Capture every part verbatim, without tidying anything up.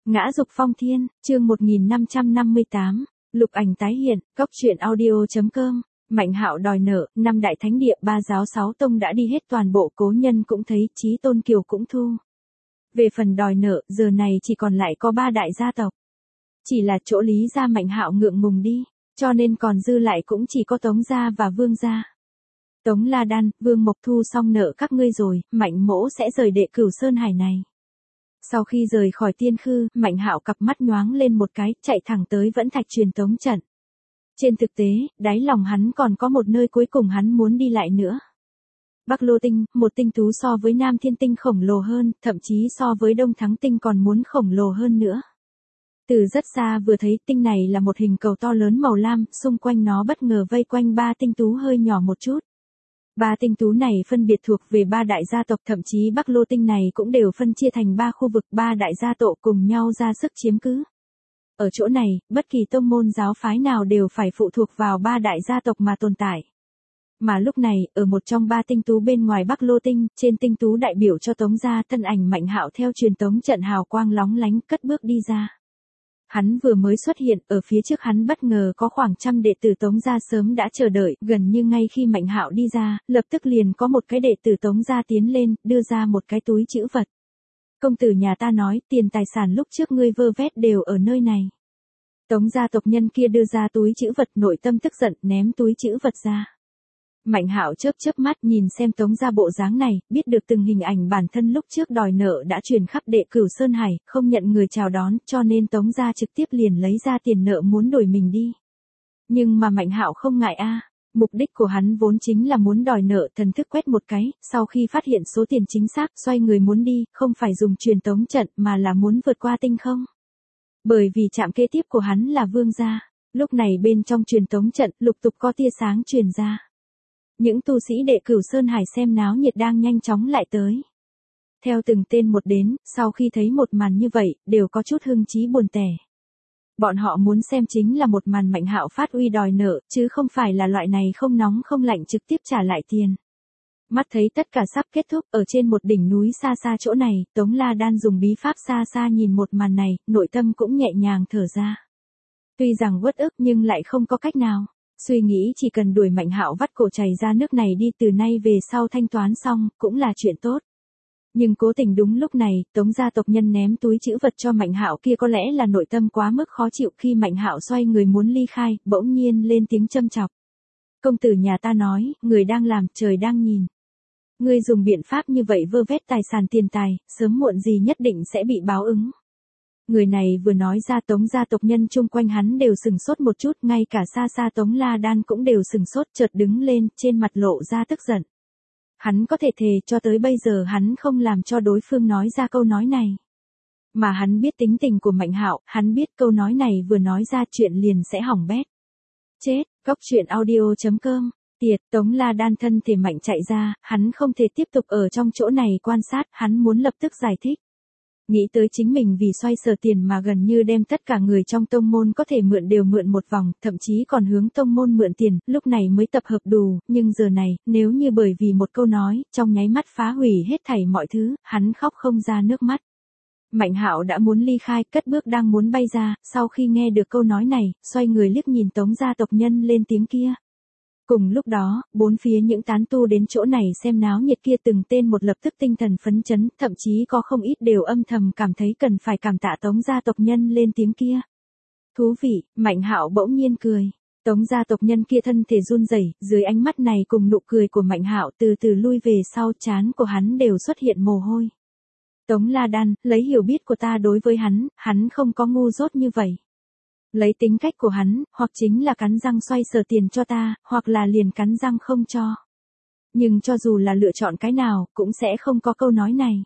Ngã dục phong thiên, chương một nghìn năm trăm năm mươi tám, lục ảnh tái hiện, cốc truyện audio chấm com. Mạnh Hạo đòi nợ, năm đại thánh địa ba giáo sáu tông đã đi hết, toàn bộ cố nhân cũng thấy, Chí Tôn Kiều cũng thu. Về phần đòi nợ, giờ này chỉ còn lại có ba đại gia tộc. Chỉ là chỗ Lý gia Mạnh Hạo ngượng ngùng đi, cho nên còn dư lại cũng chỉ có Tống gia và Vương gia. Tống La Đan, Vương Mộc thu xong nợ các ngươi rồi, Mạnh mỗ sẽ rời đệ Cửu Sơn Hải này. Sau khi rời khỏi Tiên Khư, Mạnh Hạo cặp mắt nhoáng lên một cái, chạy thẳng tới Vẫn Thạch truyền tống trận. Trên thực tế, đáy lòng hắn còn có một nơi cuối cùng hắn muốn đi lại nữa. Bắc Lô Tinh, một tinh tú so với Nam Thiên Tinh khổng lồ hơn, thậm chí so với Đông Thắng Tinh còn muốn khổng lồ hơn nữa. Từ rất xa vừa thấy, tinh này là một hình cầu to lớn màu lam, xung quanh nó bất ngờ vây quanh ba tinh tú hơi nhỏ một chút. Ba tinh tú này phân biệt thuộc về ba đại gia tộc, thậm chí Bắc Lô Tinh này cũng đều phân chia thành ba khu vực, ba đại gia tộc cùng nhau ra sức chiếm cứ. Ở chỗ này, bất kỳ tông môn giáo phái nào đều phải phụ thuộc vào ba đại gia tộc mà tồn tại. Mà lúc này, ở một trong ba tinh tú bên ngoài Bắc Lô Tinh, trên tinh tú đại biểu cho Tống gia, thân ảnh Mạnh Hạo theo truyền tống trận hào quang lóng lánh cất bước đi ra. Hắn vừa mới xuất hiện, ở phía trước hắn bất ngờ có khoảng trăm đệ tử Tống gia sớm đã chờ đợi, gần như ngay khi Mạnh Hạo đi ra, lập tức liền có một cái đệ tử Tống gia tiến lên, đưa ra một cái túi trữ vật. Công tử nhà ta nói, tiền tài sản lúc trước ngươi vơ vét đều ở nơi này. Tống gia tộc nhân kia đưa ra túi trữ vật, nội tâm tức giận, ném túi trữ vật ra. Mạnh Hạo chớp chớp mắt nhìn xem Tống gia bộ dáng này, biết được từng hình ảnh bản thân lúc trước đòi nợ đã truyền khắp đệ Cửu Sơn Hải, không nhận người chào đón, cho nên Tống gia trực tiếp liền lấy ra tiền nợ muốn đuổi mình đi. Nhưng mà Mạnh Hạo không ngại a, à. Mục đích của hắn vốn chính là muốn đòi nợ, thần thức quét một cái, sau khi phát hiện số tiền chính xác, xoay người muốn đi, không phải dùng truyền tống trận mà là muốn vượt qua tinh không. Bởi vì trạm kế tiếp của hắn là Vương gia, lúc này bên trong truyền tống trận lục tục có tia sáng truyền ra. Những tu sĩ đệ Cửu Sơn Hải xem náo nhiệt đang nhanh chóng lại tới. Theo từng tên một đến, sau khi thấy một màn như vậy, đều có chút hưng trí buồn tẻ. Bọn họ muốn xem chính là một màn Mạnh Hạo phát uy đòi nợ, chứ không phải là loại này không nóng không lạnh trực tiếp trả lại tiền. Mắt thấy tất cả sắp kết thúc, ở trên một đỉnh núi xa xa chỗ này, Tống La Đan dùng bí pháp xa xa nhìn một màn này, nội tâm cũng nhẹ nhàng thở ra. Tuy rằng uất ức nhưng lại không có cách nào. Suy nghĩ chỉ cần đuổi Mạnh Hạo vắt cổ chảy ra nước này đi, từ nay về sau thanh toán xong, cũng là chuyện tốt. Nhưng cố tình đúng lúc này, Tống gia tộc nhân ném túi trữ vật cho Mạnh Hạo kia, có lẽ là nội tâm quá mức khó chịu, khi Mạnh Hạo xoay người muốn ly khai, bỗng nhiên lên tiếng châm chọc. Công tử nhà ta nói, người đang làm, trời đang nhìn. Ngươi dùng biện pháp như vậy vơ vét tài sản tiền tài, sớm muộn gì nhất định sẽ bị báo ứng. Người này vừa nói ra, Tống gia tộc nhân chung quanh hắn đều sừng sốt một chút, ngay cả xa xa Tống La Đan cũng đều sừng sốt, chợt đứng lên, trên mặt lộ ra tức giận. Hắn có thể thề cho tới bây giờ hắn không làm cho đối phương nói ra câu nói này. Mà hắn biết tính tình của Mạnh Hạo, hắn biết câu nói này vừa nói ra chuyện liền sẽ hỏng bét. Chết, cốc truyện audio chấm com. Tiệt, Tống La Đan thân thể mạnh chạy ra, hắn không thể tiếp tục ở trong chỗ này quan sát, hắn muốn lập tức giải thích. Nghĩ tới chính mình vì xoay sở tiền mà gần như đem tất cả người trong tông môn có thể mượn đều mượn một vòng, thậm chí còn hướng tông môn mượn tiền, lúc này mới tập hợp đủ, nhưng giờ này, nếu như bởi vì một câu nói, trong nháy mắt phá hủy hết thảy mọi thứ, hắn khóc không ra nước mắt. Mạnh Hạo đã muốn ly khai, cất bước đang muốn bay ra, sau khi nghe được câu nói này, xoay người liếc nhìn Tống gia tộc nhân lên tiếng kia. Cùng lúc đó, bốn phía những tán tu đến chỗ này xem náo nhiệt kia từng tên một lập tức tinh thần phấn chấn, thậm chí có không ít đều âm thầm cảm thấy cần phải cảm tạ Tống gia tộc nhân lên tiếng kia. Thú vị, Mạnh Hạo bỗng nhiên cười. Tống gia tộc nhân kia thân thể run rẩy, dưới ánh mắt này cùng nụ cười của Mạnh Hạo từ từ lui về sau, trán của hắn đều xuất hiện mồ hôi. Tống La Đan, lấy hiểu biết của ta đối với hắn, hắn không có ngu dốt như vậy. Lấy tính cách của hắn, hoặc chính là cắn răng xoay sở tiền cho ta, hoặc là liền cắn răng không cho. Nhưng cho dù là lựa chọn cái nào, cũng sẽ không có câu nói này.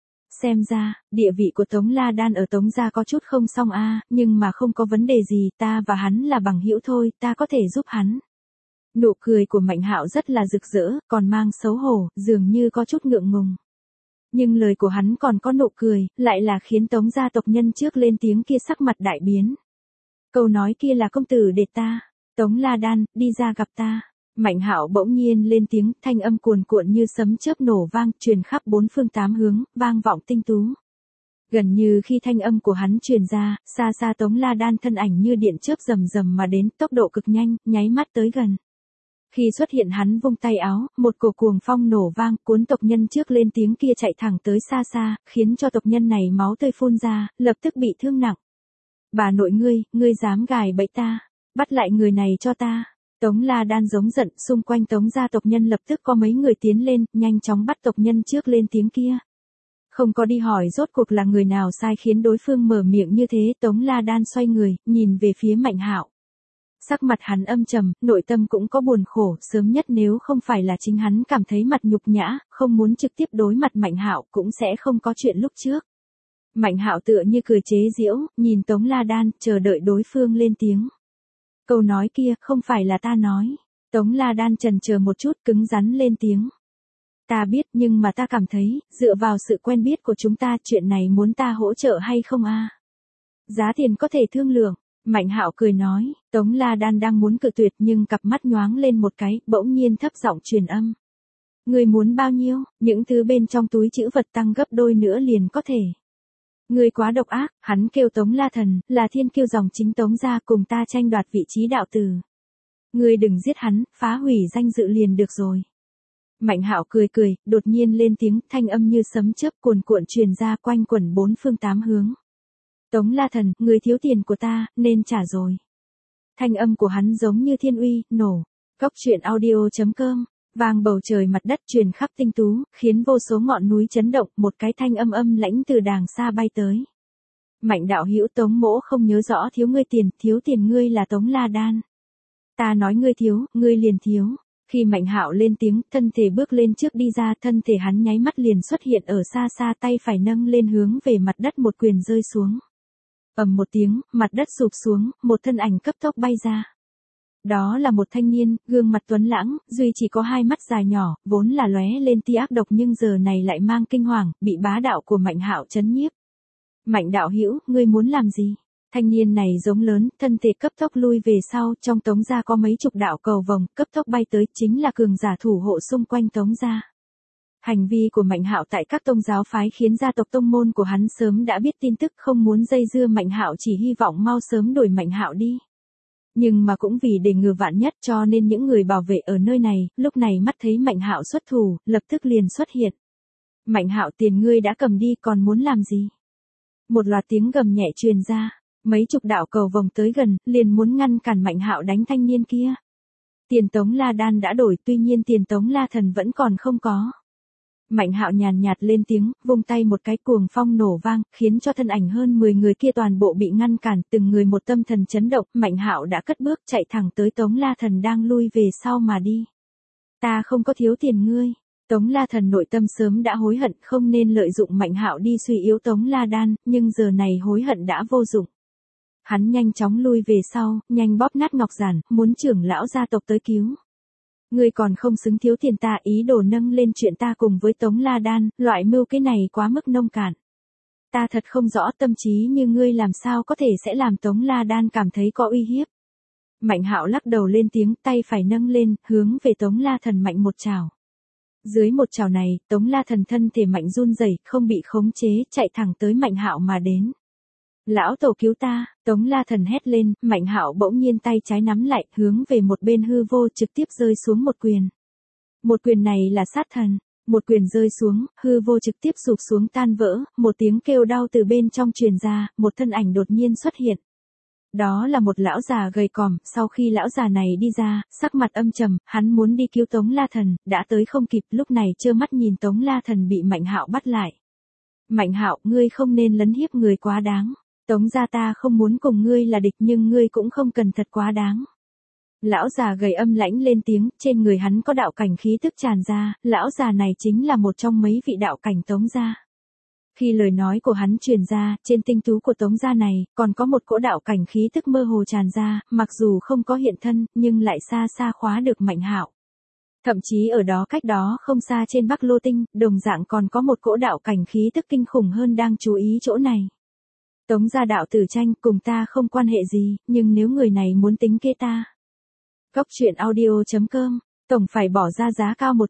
Xem ra, địa vị của Tống La Đan ở Tống gia có chút không xong a, à, nhưng mà không có vấn đề gì, ta và hắn là bằng hữu thôi, ta có thể giúp hắn. Nụ cười của Mạnh Hạo rất là rực rỡ, còn mang xấu hổ, dường như có chút ngượng ngùng. Nhưng lời của hắn còn có nụ cười, lại là khiến Tống gia tộc nhân trước lên tiếng kia sắc mặt đại biến. Câu nói kia là công tử để ta, Tống La Đan, đi ra gặp ta. Mạnh Hạo bỗng nhiên lên tiếng, thanh âm cuồn cuộn như sấm chớp nổ vang, truyền khắp bốn phương tám hướng, vang vọng tinh tú. Gần như khi thanh âm của hắn truyền ra, xa xa Tống La Đan thân ảnh như điện chớp rầm rầm mà đến, tốc độ cực nhanh, nháy mắt tới gần. Khi xuất hiện hắn vung tay áo, một cổ cuồng phong nổ vang, cuốn tộc nhân trước lên tiếng kia chạy thẳng tới xa xa, khiến cho tộc nhân này máu tươi phun ra, lập tức bị thương nặng. Bà nội ngươi, ngươi dám gài bẫy ta, bắt lại người này cho ta. Tống La Đan giống giận, xung quanh Tống gia tộc nhân lập tức có mấy người tiến lên, nhanh chóng bắt tộc nhân trước lên tiếng kia. Không có đi hỏi rốt cuộc là người nào sai khiến đối phương mở miệng như thế, Tống La Đan xoay người, nhìn về phía Mạnh Hạo. Sắc mặt hắn âm trầm, nội tâm cũng có buồn khổ, sớm nhất nếu không phải là chính hắn cảm thấy mặt nhục nhã, không muốn trực tiếp đối mặt Mạnh Hạo cũng sẽ không có chuyện lúc trước. Mạnh Hạo tựa như cười chế giễu, nhìn Tống La Đan, chờ đợi đối phương lên tiếng. Câu nói kia, không phải là ta nói. Tống La Đan chần chờ một chút, cứng rắn lên tiếng. Ta biết, nhưng mà ta cảm thấy, dựa vào sự quen biết của chúng ta, chuyện này muốn ta hỗ trợ hay không a? Giá tiền có thể thương lượng. Mạnh Hạo cười nói, Tống La Đan đang muốn cự tuyệt nhưng cặp mắt nhoáng lên một cái, bỗng nhiên thấp giọng truyền âm. Ngươi muốn bao nhiêu, những thứ bên trong túi trữ vật tăng gấp đôi nữa liền có thể. Ngươi quá độc ác, hắn kêu Tống La Thần, là thiên kiêu dòng chính Tống gia, cùng ta tranh đoạt vị trí đạo tử. Ngươi đừng giết hắn, phá hủy danh dự liền được rồi. Mạnh Hạo cười cười, đột nhiên lên tiếng, thanh âm như sấm chớp cuồn cuộn truyền ra quanh quẩn bốn phương tám hướng. Tống La Thần, người thiếu tiền của ta, nên trả rồi. Thanh âm của hắn giống như thiên uy, nổ. Cóc truyện audio chấm com, vang bầu trời mặt đất truyền khắp tinh tú, khiến vô số ngọn núi chấn động, một cái thanh âm âm lãnh từ đàng xa bay tới. Mạnh đạo hữu Tống mỗ không nhớ rõ thiếu ngươi tiền, thiếu tiền ngươi là Tống La Đan. Ta nói ngươi thiếu, ngươi liền thiếu. Khi Mạnh Hạo lên tiếng, thân thể bước lên trước đi ra, thân thể hắn nháy mắt liền xuất hiện ở xa xa, tay phải nâng lên hướng về mặt đất, một quyền rơi xuống. Ầm một tiếng, mặt đất sụp xuống, một thân ảnh cấp tốc bay ra. Đó là một thanh niên, gương mặt tuấn lãng, duy chỉ có hai mắt dài nhỏ, vốn là lóe lên tia ác độc nhưng giờ này lại mang kinh hoàng, bị bá đạo của Mạnh Hạo chấn nhiếp. Mạnh đạo hữu, ngươi muốn làm gì? Thanh niên này giống lớn, thân thể cấp tốc lui về sau, trong Tống gia có mấy chục đạo cầu vồng, cấp tốc bay tới, chính là cường giả thủ hộ xung quanh Tống gia. Hành vi của Mạnh Hạo tại các tông giáo phái khiến gia tộc tông môn của hắn sớm đã biết tin tức, không muốn dây dưa Mạnh Hạo, chỉ hy vọng mau sớm đuổi Mạnh Hạo đi. Nhưng mà cũng vì để ngừa vạn nhất cho nên những người bảo vệ ở nơi này, lúc này mắt thấy Mạnh Hạo xuất thủ, lập tức liền xuất hiện. Mạnh Hạo, tiền ngươi đã cầm đi, còn muốn làm gì? Một loạt tiếng gầm nhẹ truyền ra, mấy chục đạo cầu vồng tới gần, liền muốn ngăn cản Mạnh Hạo đánh thanh niên kia. Tiền Tống La Đan đã đổi, tuy nhiên tiền Tống La Thần vẫn còn không có. Mạnh Hạo nhàn nhạt lên tiếng, vung tay một cái, cuồng phong nổ vang, khiến cho thân ảnh hơn mười người kia toàn bộ bị ngăn cản, từng người một tâm thần chấn động, Mạnh Hạo đã cất bước chạy thẳng tới Tống La Thần đang lui về sau mà đi. Ta không có thiếu tiền ngươi. Tống La Thần nội tâm sớm đã hối hận, không nên lợi dụng Mạnh Hạo đi suy yếu Tống La Đan, nhưng giờ này hối hận đã vô dụng. Hắn nhanh chóng lui về sau, nhanh bóp nát ngọc giản, muốn trưởng lão gia tộc tới cứu. Ngươi còn không xứng thiếu tiền ta, ý đồ nâng lên chuyện ta cùng với Tống La Đan, loại mưu kế này quá mức nông cạn. Ta thật không rõ tâm trí như ngươi làm sao có thể sẽ làm Tống La Đan cảm thấy có uy hiếp. Mạnh Hạo lắc đầu lên tiếng, tay phải nâng lên, hướng về Tống La Thần mạnh một trảo. Dưới một trảo này, Tống La Thần thân thể mạnh run rẩy, không bị khống chế, chạy thẳng tới Mạnh Hạo mà đến. Lão tổ cứu ta, Tống La Thần hét lên, Mạnh Hạo bỗng nhiên tay trái nắm lại, hướng về một bên hư vô trực tiếp rơi xuống một quyền. Một quyền này là sát thần, một quyền rơi xuống, hư vô trực tiếp sụp xuống tan vỡ, một tiếng kêu đau từ bên trong truyền ra, một thân ảnh đột nhiên xuất hiện. Đó là một lão già gầy còm, sau khi lão già này đi ra, sắc mặt âm trầm, hắn muốn đi cứu Tống La Thần, đã tới không kịp, lúc này trơ mắt nhìn Tống La Thần bị Mạnh Hạo bắt lại. Mạnh Hạo, ngươi không nên lấn hiếp người quá đáng. Tống gia ta không muốn cùng ngươi là địch nhưng ngươi cũng không cần thật quá đáng. Lão già gầy âm lãnh lên tiếng, trên người hắn có đạo cảnh khí tức tràn ra, lão già này chính là một trong mấy vị đạo cảnh Tống gia. Khi lời nói của hắn truyền ra, trên tinh tú của Tống gia này, còn có một cỗ đạo cảnh khí tức mơ hồ tràn ra, mặc dù không có hiện thân, nhưng lại xa xa khóa được Mạnh Hạo. Thậm chí ở đó cách đó không xa trên Bắc Lô Tinh, đồng dạng còn có một cỗ đạo cảnh khí tức kinh khủng hơn đang chú ý chỗ này. Tống gia đạo tử tranh, cùng ta không quan hệ gì, nhưng nếu người này muốn tính kế ta. Cóc truyện audio chấm com, tổng phải bỏ ra giá cao một chút.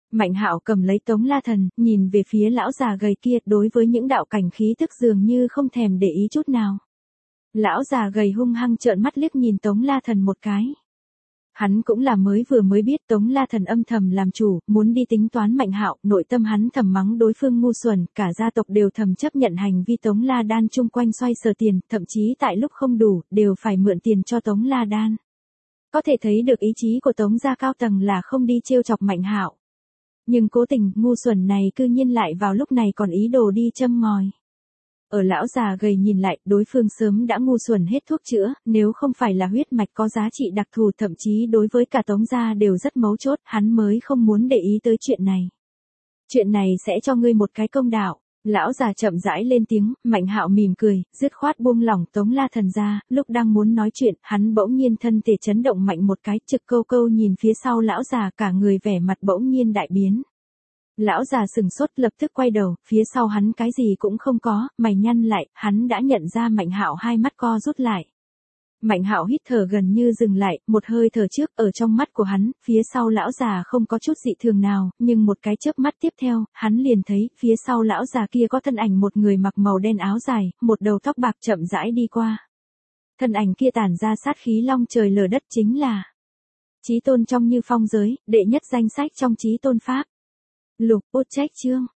Mạnh Hạo cầm lấy Tống La Thần, nhìn về phía lão già gầy kia, đối với những đạo cảnh khí tức dường như không thèm để ý chút nào. Lão già gầy hung hăng trợn mắt liếc nhìn Tống La Thần một cái. Hắn cũng là mới vừa mới biết Tống La Thần âm thầm làm chủ, muốn đi tính toán Mạnh Hạo, nội tâm hắn thầm mắng đối phương ngu xuẩn, cả gia tộc đều thầm chấp nhận hành vi Tống La Đan chung quanh xoay sở tiền, thậm chí tại lúc không đủ, đều phải mượn tiền cho Tống La Đan. Có thể thấy được ý chí của Tống gia cao tầng là không đi trêu chọc Mạnh Hạo. Nhưng cố tình, ngu xuẩn này cư nhiên lại vào lúc này còn ý đồ đi châm ngòi. Ở lão già gầy nhìn lại, đối phương sớm đã ngu xuẩn hết thuốc chữa, nếu không phải là huyết mạch có giá trị đặc thù, thậm chí đối với cả Tống gia đều rất mấu chốt, hắn mới không muốn để ý tới chuyện này. Chuyện này sẽ cho ngươi một cái công đạo. Lão già chậm rãi lên tiếng, Mạnh Hạo mỉm cười, dứt khoát buông lỏng Tống La Thần ra, lúc đang muốn nói chuyện, hắn bỗng nhiên thân thể chấn động mạnh một cái, trực câu câu nhìn phía sau lão già, cả người vẻ mặt bỗng nhiên đại biến. Lão già sừng sốt, lập tức quay đầu, phía sau hắn cái gì cũng không có, mày nhăn lại, hắn đã nhận ra Mạnh Hạo, hai mắt co rút lại. Mạnh Hạo hít thở gần như dừng lại, một hơi thở trước, ở trong mắt của hắn, phía sau lão già không có chút dị thường nào, nhưng một cái chớp mắt tiếp theo, hắn liền thấy, phía sau lão già kia có thân ảnh một người mặc màu đen áo dài, một đầu tóc bạc chậm rãi đi qua. Thân ảnh kia tản ra sát khí long trời lở đất, chính là Chí Tôn trong Như Phong giới, đệ nhất danh sách trong Chí Tôn pháp. Lục Út Trách chương